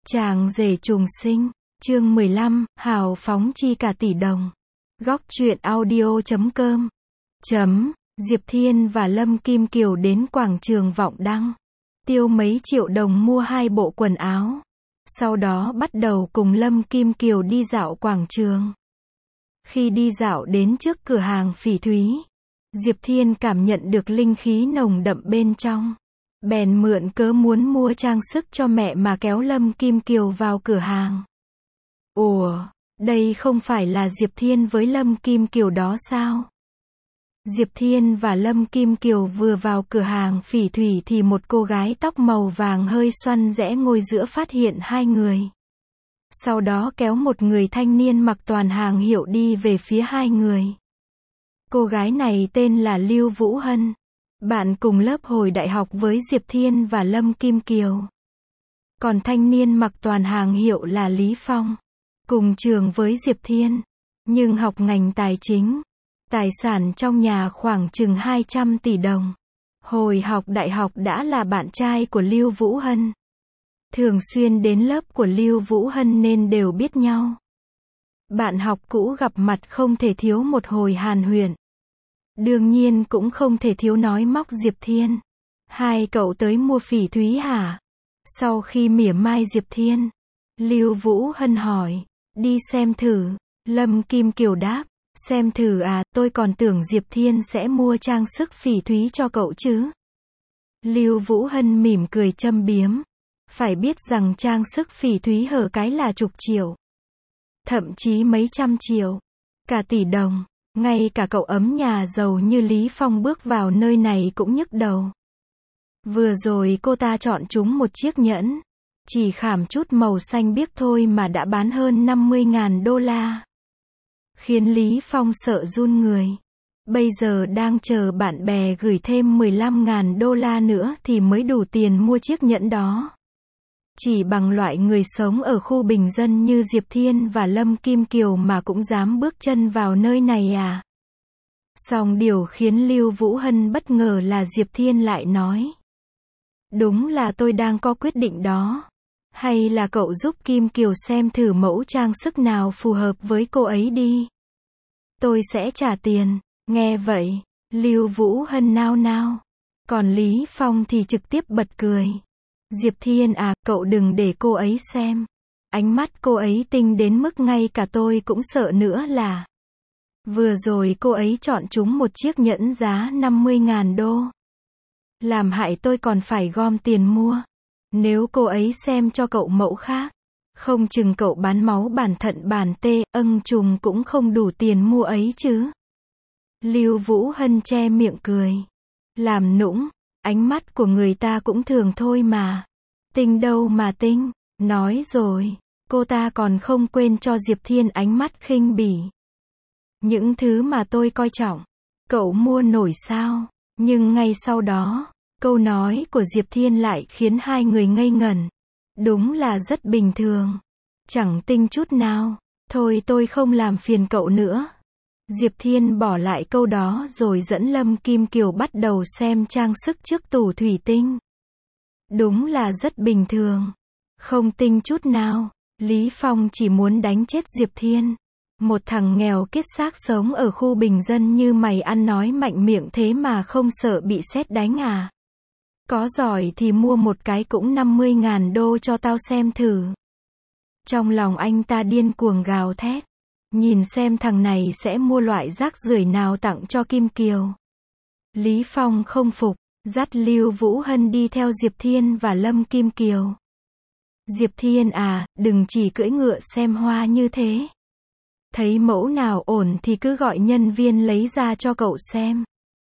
Chàng rể trùng sinh, chương 15, hào phóng chi cả tỷ đồng. Góc truyện audio.com. Diệp Thiên và Lâm Kim Kiều đến quảng trường Vọng Đăng. Tiêu mấy triệu đồng mua 2 bộ quần áo. Sau đó bắt đầu cùng Lâm Kim Kiều đi dạo quảng trường. Khi đi dạo đến trước cửa hàng phỉ thúy, Diệp Thiên cảm nhận được linh khí nồng đậm bên trong. Bèn mượn cớ muốn mua trang sức cho mẹ mà kéo Lâm Kim Kiều vào cửa hàng. Ủa, đây không phải là Diệp Thiên với Lâm Kim Kiều đó sao? Diệp Thiên và Lâm Kim Kiều vừa vào cửa hàng phỉ thủy thì một cô gái tóc màu vàng hơi xoăn rẽ ngồi giữa phát hiện hai người. Sau đó kéo một người thanh niên mặc toàn hàng hiệu đi về phía hai người. Cô gái này tên là Lưu Vũ Hân, bạn cùng lớp hồi đại học với Diệp Thiên và Lâm Kim Kiều. Còn thanh niên mặc toàn hàng hiệu là Lý Phong, cùng trường với Diệp Thiên, nhưng học ngành tài chính. Tài sản trong nhà khoảng chừng 200 tỷ đồng. Hồi học đại học đã là bạn trai của Lưu Vũ Hân. Thường xuyên đến lớp của Lưu Vũ Hân nên đều biết nhau. Bạn học cũ gặp mặt không thể thiếu một hồi hàn huyên. Đương nhiên cũng không thể thiếu nói móc Diệp Thiên. Hai cậu tới mua phỉ thúy hả? Sau khi mỉa mai Diệp Thiên, Lưu Vũ Hân hỏi, đi xem thử. Lâm Kim Kiều đáp, xem thử à, tôi còn tưởng Diệp Thiên sẽ mua trang sức phỉ thúy cho cậu chứ. Lưu Vũ Hân mỉm cười châm biếm. Phải biết rằng trang sức phỉ thúy hở cái là chục triệu. Thậm chí mấy trăm triệu. Cả tỷ đồng. Ngay cả cậu ấm nhà giàu như Lý Phong bước vào nơi này cũng nhức đầu. Vừa rồi cô ta chọn chúng một chiếc nhẫn. Chỉ khảm chút màu xanh biếc thôi mà đã bán hơn 50.000 đô la. Khiến Lý Phong sợ run người. Bây giờ đang chờ bạn bè gửi thêm 15.000 đô la nữa thì mới đủ tiền mua chiếc nhẫn đó. Chỉ bằng loại người sống ở khu bình dân như Diệp Thiên và Lâm Kim Kiều mà cũng dám bước chân vào nơi này à? Song điều khiến Lưu Vũ Hân bất ngờ là Diệp Thiên lại nói. Đúng là tôi đang có quyết định đó. Hay là cậu giúp Kim Kiều xem thử mẫu trang sức nào phù hợp với cô ấy đi. Tôi sẽ trả tiền. Nghe vậy, Lưu Vũ Hân nao nao. Còn Lý Phong thì trực tiếp bật cười. Diệp Thiên à, cậu đừng để cô ấy xem. Ánh mắt cô ấy tinh đến mức ngay cả tôi cũng sợ nữa là. Vừa rồi cô ấy chọn chúng một chiếc nhẫn giá 50.000 đô. Làm hại tôi còn phải gom tiền mua. Nếu cô ấy xem cho cậu mẫu khác, không chừng cậu bán máu bản thận bản tê, trùng cũng không đủ tiền mua ấy chứ. Lưu Vũ Hân che miệng cười. Làm nũng, ánh mắt của người ta cũng thường thôi mà. Tinh đâu mà tinh. Nói rồi, cô ta còn không quên cho Diệp Thiên ánh mắt khinh bỉ. Những thứ mà tôi coi trọng, cậu mua nổi sao? Nhưng ngay sau đó, câu nói của Diệp Thiên lại khiến hai người ngây ngẩn. Đúng là rất bình thường. Chẳng tinh chút nào. Thôi tôi không làm phiền cậu nữa. Diệp Thiên bỏ lại câu đó rồi dẫn Lâm Kim Kiều bắt đầu xem trang sức trước tủ thủy tinh. Đúng là rất bình thường. Không tinh chút nào. Lý Phong chỉ muốn đánh chết Diệp Thiên. Một thằng nghèo kiết xác sống ở khu bình dân như mày ăn nói mạnh miệng thế mà không sợ bị sét đánh à? Có giỏi thì mua một cái cũng 50.000 đô cho tao xem thử. Trong lòng anh ta điên cuồng gào thét. Nhìn xem thằng này sẽ mua loại rác rưởi nào tặng cho Kim Kiều. Lý Phong không phục, dắt Lưu Vũ Hân đi theo Diệp Thiên và Lâm Kim Kiều. Diệp Thiên à, đừng chỉ cưỡi ngựa xem hoa như thế. Thấy mẫu nào ổn thì cứ gọi nhân viên lấy ra cho cậu xem.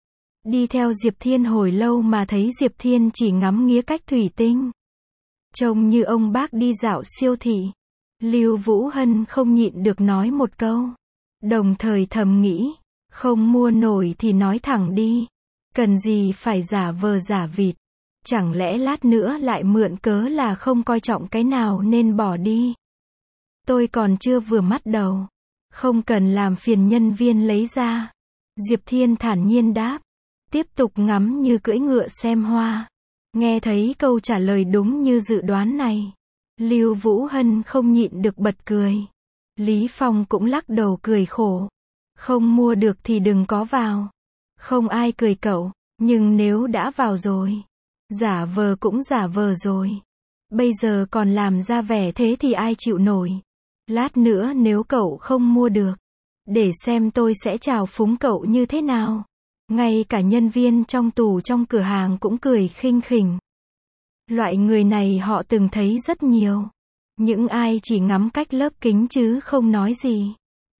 Đi theo Diệp Thiên hồi lâu mà thấy Diệp Thiên chỉ ngắm nghía cách thủy tinh. Trông như ông bác đi dạo siêu thị. Lưu Vũ Hân không nhịn được nói một câu. Đồng thời thầm nghĩ, không mua nổi thì nói thẳng đi. Cần gì phải giả vờ giả vịt. Chẳng lẽ lát nữa lại mượn cớ là không coi trọng cái nào nên bỏ đi. Tôi còn chưa vừa mắt đầu. Không cần làm phiền nhân viên lấy ra. Diệp Thiên thản nhiên đáp. Tiếp tục ngắm như cưỡi ngựa xem hoa. Nghe thấy câu trả lời đúng như dự đoán này. Lưu Vũ Hân không nhịn được bật cười. Lý Phong cũng lắc đầu cười khổ. Không mua được thì đừng có vào. Không ai cười cậu, nhưng nếu đã vào rồi, giả vờ cũng giả vờ rồi. Bây giờ còn làm ra vẻ thế thì ai chịu nổi. Lát nữa nếu cậu không mua được, để xem tôi sẽ chào phúng cậu như thế nào. Ngay cả nhân viên trong tủ trong cửa hàng cũng cười khinh khỉnh. Loại người này họ từng thấy rất nhiều. Những ai chỉ ngắm cách lớp kính chứ không nói gì.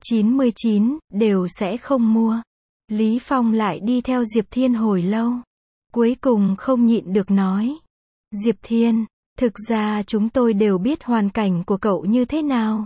99, đều sẽ không mua. Lý Phong lại đi theo Diệp Thiên hồi lâu. Cuối cùng không nhịn được nói. Diệp Thiên, thực ra chúng tôi đều biết hoàn cảnh của cậu như thế nào.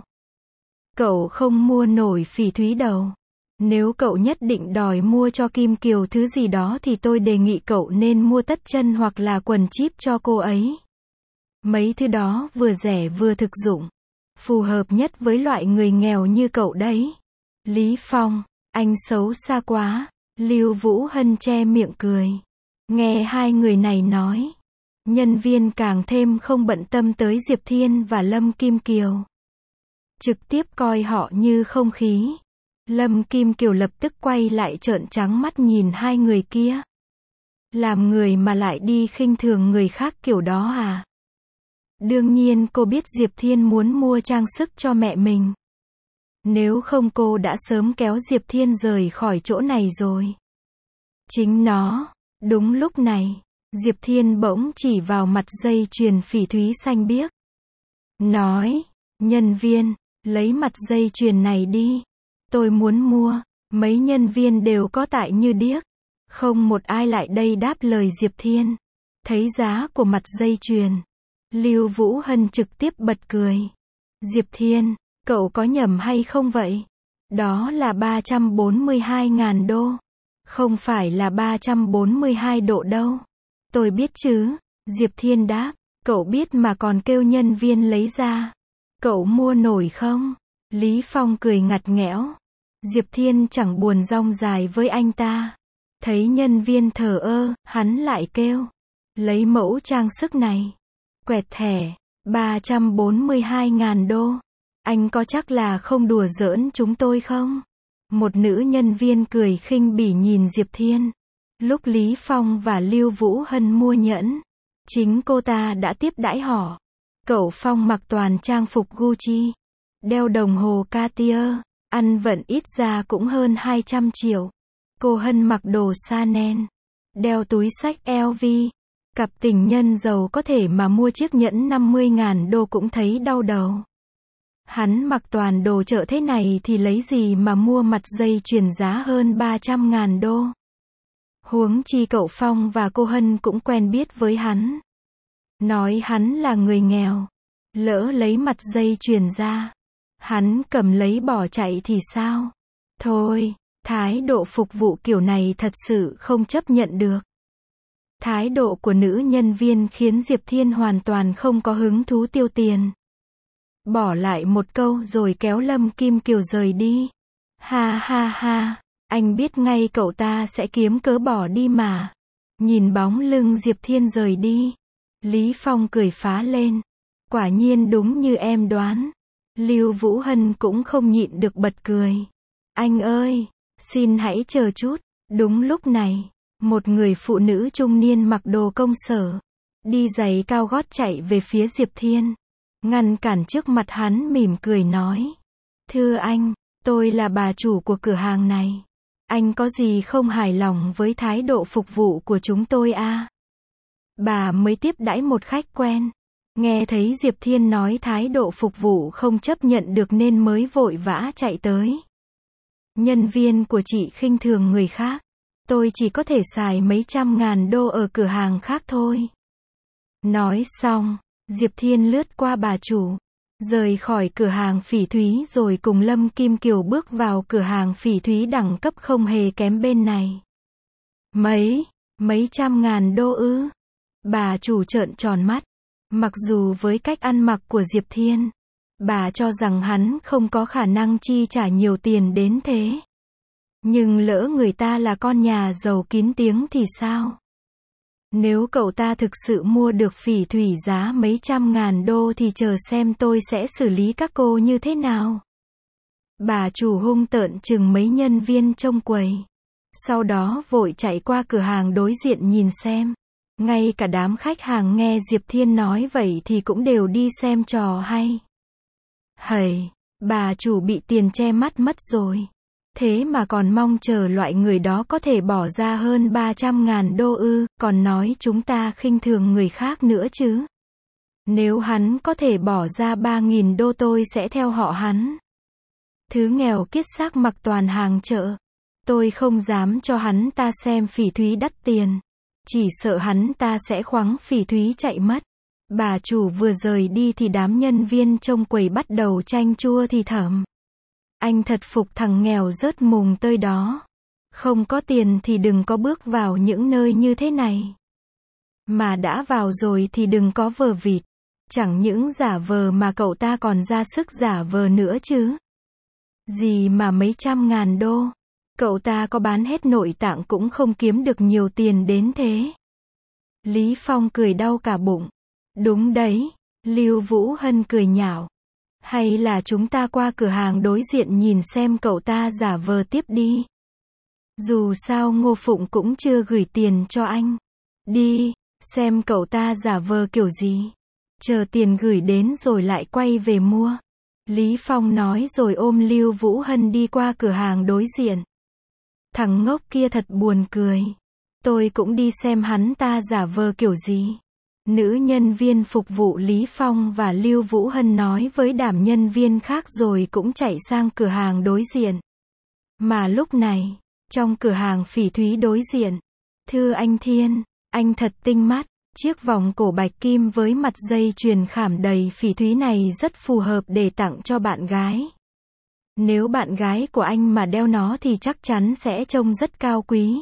Cậu không mua nổi phỉ thúy đâu. Nếu cậu nhất định đòi mua cho Kim Kiều thứ gì đó thì tôi đề nghị cậu nên mua tất chân hoặc là quần chíp cho cô ấy. Mấy thứ đó vừa rẻ vừa thực dụng. Phù hợp nhất với loại người nghèo như cậu đấy. Lý Phong, anh xấu xa quá. Lưu Vũ Hân che miệng cười. Nghe hai người này nói, nhân viên càng thêm không bận tâm tới Diệp Thiên và Lâm Kim Kiều. Trực tiếp coi họ như không khí. Lâm Kim Kiều lập tức quay lại trợn trắng mắt nhìn hai người kia. Làm người mà lại đi khinh thường người khác kiểu đó à? Đương nhiên cô biết Diệp Thiên muốn mua trang sức cho mẹ mình. Nếu không cô đã sớm kéo Diệp Thiên rời khỏi chỗ này rồi. Chính nó. Đúng lúc này, Diệp Thiên bỗng chỉ vào mặt dây chuyền phỉ thúy xanh biếc. Nói, nhân viên, lấy mặt dây chuyền này đi. Tôi muốn mua. Mấy nhân viên đều có tại như điếc. Không một ai lại đây đáp lời Diệp Thiên. Thấy giá của mặt dây chuyền, Lưu Vũ Hân trực tiếp bật cười. Diệp Thiên, cậu có nhầm hay không vậy? Đó là 342.000 đô. Không phải là 342 độ đâu. Tôi biết chứ. Diệp Thiên đáp. Cậu biết mà còn kêu nhân viên lấy ra. Cậu mua nổi không? Lý Phong cười ngặt nghẽo. Diệp Thiên chẳng buồn rong dài với anh ta. Thấy nhân viên thờ ơ, hắn lại kêu. Lấy mẫu trang sức này. Quẹt thẻ. 342.000 đô. Anh có chắc là không đùa giỡn chúng tôi không? Một nữ nhân viên cười khinh bỉ nhìn Diệp Thiên. Lúc Lý Phong và Lưu Vũ Hân mua nhẫn, chính cô ta đã tiếp đãi họ. Cậu Phong mặc toàn trang phục Gucci, đeo đồng hồ Cartier, ăn vận ít ra cũng hơn 200 triệu. Cô Hân mặc đồ Chanel, đeo túi xách LV. Cặp tình nhân giàu có thể mà mua chiếc nhẫn 50.000 đô cũng thấy đau đầu. Hắn mặc toàn đồ chợ thế này thì lấy gì mà mua mặt dây chuyền giá hơn 300.000 đô. Huống chi cậu Phong và cô Hân cũng quen biết với hắn. Nói hắn là người nghèo. Lỡ lấy mặt dây chuyền ra, hắn cầm lấy bỏ chạy thì sao? Thôi, thái độ phục vụ kiểu này thật sự không chấp nhận được. Thái độ của nữ nhân viên khiến Diệp Thiên hoàn toàn không có hứng thú tiêu tiền. Bỏ lại một câu rồi kéo Lâm Kim Kiều rời đi. Ha ha ha, anh biết ngay cậu ta sẽ kiếm cớ bỏ đi mà. Nhìn bóng lưng Diệp Thiên rời đi, Lý Phong cười phá lên. Quả nhiên đúng như em đoán. Lưu Vũ Hân cũng không nhịn được bật cười. Anh ơi, xin hãy chờ chút. Đúng lúc này, một người phụ nữ trung niên mặc đồ công sở, đi giày cao gót chạy về phía Diệp Thiên. Ngăn cản trước mặt hắn mỉm cười nói. Thưa anh, tôi là bà chủ của cửa hàng này. Anh có gì không hài lòng với thái độ phục vụ của chúng tôi à? Bà mới tiếp đãi một khách quen. Nghe thấy Diệp Thiên nói thái độ phục vụ không chấp nhận được nên mới vội vã chạy tới. Nhân viên của chị khinh thường người khác. Tôi chỉ có thể xài mấy trăm ngàn đô ở cửa hàng khác thôi. Nói xong, Diệp Thiên lướt qua bà chủ, rời khỏi cửa hàng phỉ thúy rồi cùng Lâm Kim Kiều bước vào cửa hàng phỉ thúy đẳng cấp không hề kém bên này. Mấy trăm ngàn đô ư? Bà chủ trợn tròn mắt. Mặc dù với cách ăn mặc của Diệp Thiên, bà cho rằng hắn không có khả năng chi trả nhiều tiền đến thế. Nhưng lỡ người ta là con nhà giàu kín tiếng thì sao? Nếu cậu ta thực sự mua được phỉ thủy giá mấy trăm ngàn đô thì chờ xem tôi sẽ xử lý các cô như thế nào. Bà chủ hung tợn chừng mấy nhân viên trông quầy. Sau đó vội chạy qua cửa hàng đối diện nhìn xem. Ngay cả đám khách hàng nghe Diệp Thiên nói vậy thì cũng đều đi xem trò hay. Hầy, bà chủ bị tiền che mắt mất rồi. Thế mà còn mong chờ loại người đó có thể bỏ ra hơn 300.000 đô ư, còn nói chúng ta khinh thường người khác nữa chứ. Nếu hắn có thể bỏ ra 3.000 đô tôi sẽ theo họ hắn. Thứ nghèo kiết xác mặc toàn hàng chợ. Tôi không dám cho hắn ta xem phỉ thúy đắt tiền. Chỉ sợ hắn ta sẽ khoáng phỉ thúy chạy mất. Bà chủ vừa rời đi thì đám nhân viên trông quầy bắt đầu chanh chua thì thầm. Anh thật phục thằng nghèo rớt mùng tơi đó. Không có tiền thì đừng có bước vào những nơi như thế này. Mà đã vào rồi thì đừng có vờ vịt. Chẳng những giả vờ mà cậu ta còn ra sức giả vờ nữa chứ. Gì mà mấy trăm ngàn đô. Cậu ta có bán hết nội tạng cũng không kiếm được nhiều tiền đến thế. Lý Phong cười đau cả bụng. Đúng đấy, Lưu Vũ Hân cười nhạo. Hay là chúng ta qua cửa hàng đối diện nhìn xem cậu ta giả vờ tiếp đi. Dù sao Ngô Phụng cũng chưa gửi tiền cho anh. Đi, xem cậu ta giả vờ kiểu gì. Chờ tiền gửi đến rồi lại quay về mua. Lý Phong nói rồi ôm Lưu Vũ Hân đi qua cửa hàng đối diện. Thằng ngốc kia thật buồn cười. Tôi cũng đi xem hắn ta giả vờ kiểu gì. Nữ nhân viên phục vụ Lý Phong và Lưu Vũ Hân nói với đảm nhân viên khác rồi cũng chạy sang cửa hàng đối diện. Mà lúc này, trong cửa hàng phỉ thúy đối diện, thưa anh Thiên, anh thật tinh mắt, chiếc vòng cổ bạch kim với mặt dây chuyền khảm đầy phỉ thúy này rất phù hợp để tặng cho bạn gái. Nếu bạn gái của anh mà đeo nó thì chắc chắn sẽ trông rất cao quý.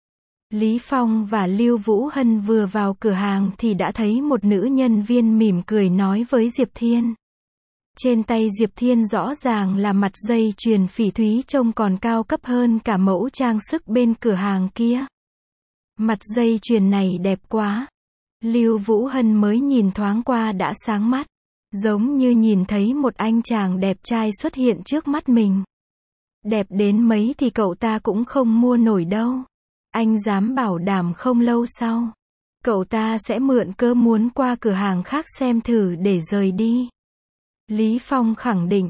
Lý Phong và Lưu Vũ Hân vừa vào cửa hàng thì đã thấy một nữ nhân viên mỉm cười nói với Diệp Thiên. Trên tay Diệp Thiên rõ ràng là mặt dây chuyền phỉ thúy trông còn cao cấp hơn cả mẫu trang sức bên cửa hàng kia. Mặt dây chuyền này đẹp quá. Lưu Vũ Hân mới nhìn thoáng qua đã sáng mắt. Giống như nhìn thấy một anh chàng đẹp trai xuất hiện trước mắt mình. Đẹp đến mấy thì cậu ta cũng không mua nổi đâu. Anh dám bảo đảm không lâu sau, cậu ta sẽ mượn cớ muốn qua cửa hàng khác xem thử để rời đi. Lý Phong khẳng định,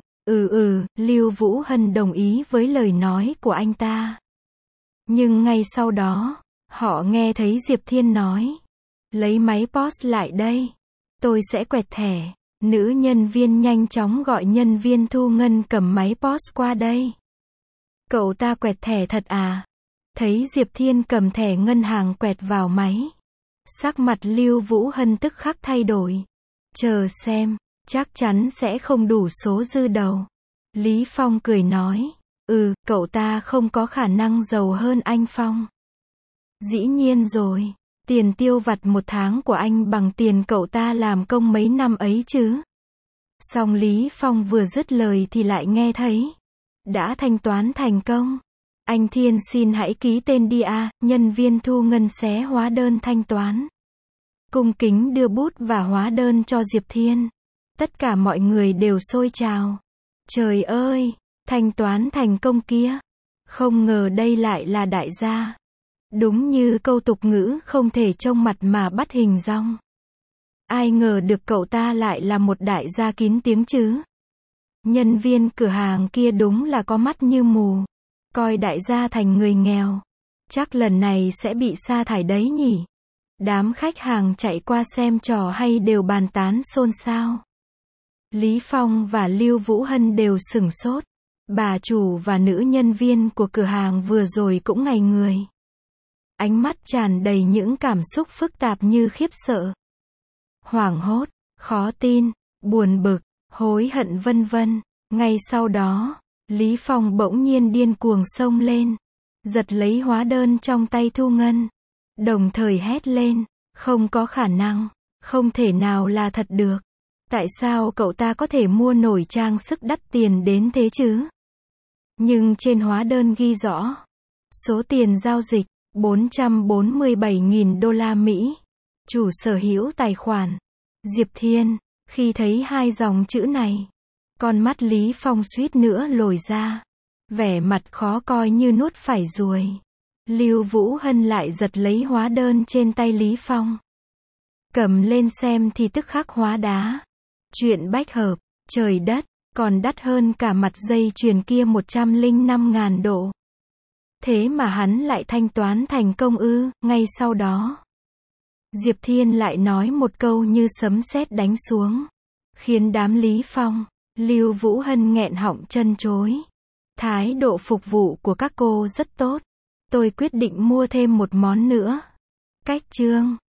Lưu Vũ Hân đồng ý với lời nói của anh ta. Nhưng ngay sau đó, họ nghe thấy Diệp Thiên nói, lấy máy POS lại đây, tôi sẽ quẹt thẻ. Nữ nhân viên nhanh chóng gọi nhân viên thu ngân cầm máy POS qua đây. Cậu ta quẹt thẻ thật à? Thấy Diệp Thiên cầm thẻ ngân hàng quẹt vào máy. Sắc mặt Lưu Vũ Hân tức khắc thay đổi. Chờ xem, chắc chắn sẽ không đủ số dư đầu. Lý Phong cười nói, cậu ta không có khả năng giàu hơn anh Phong. Dĩ nhiên rồi, tiền tiêu vặt một tháng của anh bằng tiền cậu ta làm công mấy năm ấy chứ. Song Lý Phong vừa dứt lời thì lại nghe thấy, đã thanh toán thành công. Anh Thiên xin hãy ký tên đi à, nhân viên thu ngân xé hóa đơn thanh toán. Cung kính đưa bút và hóa đơn cho Diệp Thiên. Tất cả mọi người đều xôi trào. Trời ơi, thanh toán thành công kia. Không ngờ đây lại là đại gia. Đúng như câu tục ngữ không thể trông mặt mà bắt hình dong. Ai ngờ được cậu ta lại là một đại gia kín tiếng chứ. Nhân viên cửa hàng kia đúng là có mắt như mù. Coi đại gia thành người nghèo. Chắc lần này sẽ bị sa thải đấy nhỉ. Đám khách hàng chạy qua xem trò hay đều bàn tán xôn xao. Lý Phong và Lưu Vũ Hân đều sửng sốt. Bà chủ và nữ nhân viên của cửa hàng vừa rồi cũng ngây người. Ánh mắt tràn đầy những cảm xúc phức tạp như khiếp sợ, hoảng hốt, khó tin, buồn bực, hối hận vân vân. Ngay sau đó, Lý Phong bỗng nhiên điên cuồng xông lên, giật lấy hóa đơn trong tay thu ngân, đồng thời hét lên, không có khả năng, không thể nào là thật được. Tại sao cậu ta có thể mua nổi trang sức đắt tiền đến thế chứ? Nhưng trên hóa đơn ghi rõ, số tiền giao dịch, 447.000 đô la Mỹ. Chủ sở hữu tài khoản. Diệp Thiên. Khi thấy hai dòng chữ này, con mắt Lý Phong suýt nữa lồi ra. Vẻ mặt khó coi như nuốt phải ruồi. Lưu Vũ Hân lại giật lấy hóa đơn trên tay Lý Phong. Cầm lên xem thì tức khắc hóa đá. Chuyện bách hợp, trời đất, còn đắt hơn cả mặt dây chuyền kia 105.000 độ. Thế mà hắn lại thanh toán thành công ư? Ngay sau đó, Diệp Thiên lại nói một câu như sấm sét đánh xuống, khiến đám Lý Phong, Lưu Vũ Hân nghẹn họng chân chối. Thái độ phục vụ của các cô rất tốt. Tôi quyết định mua thêm một món nữa. Cách chương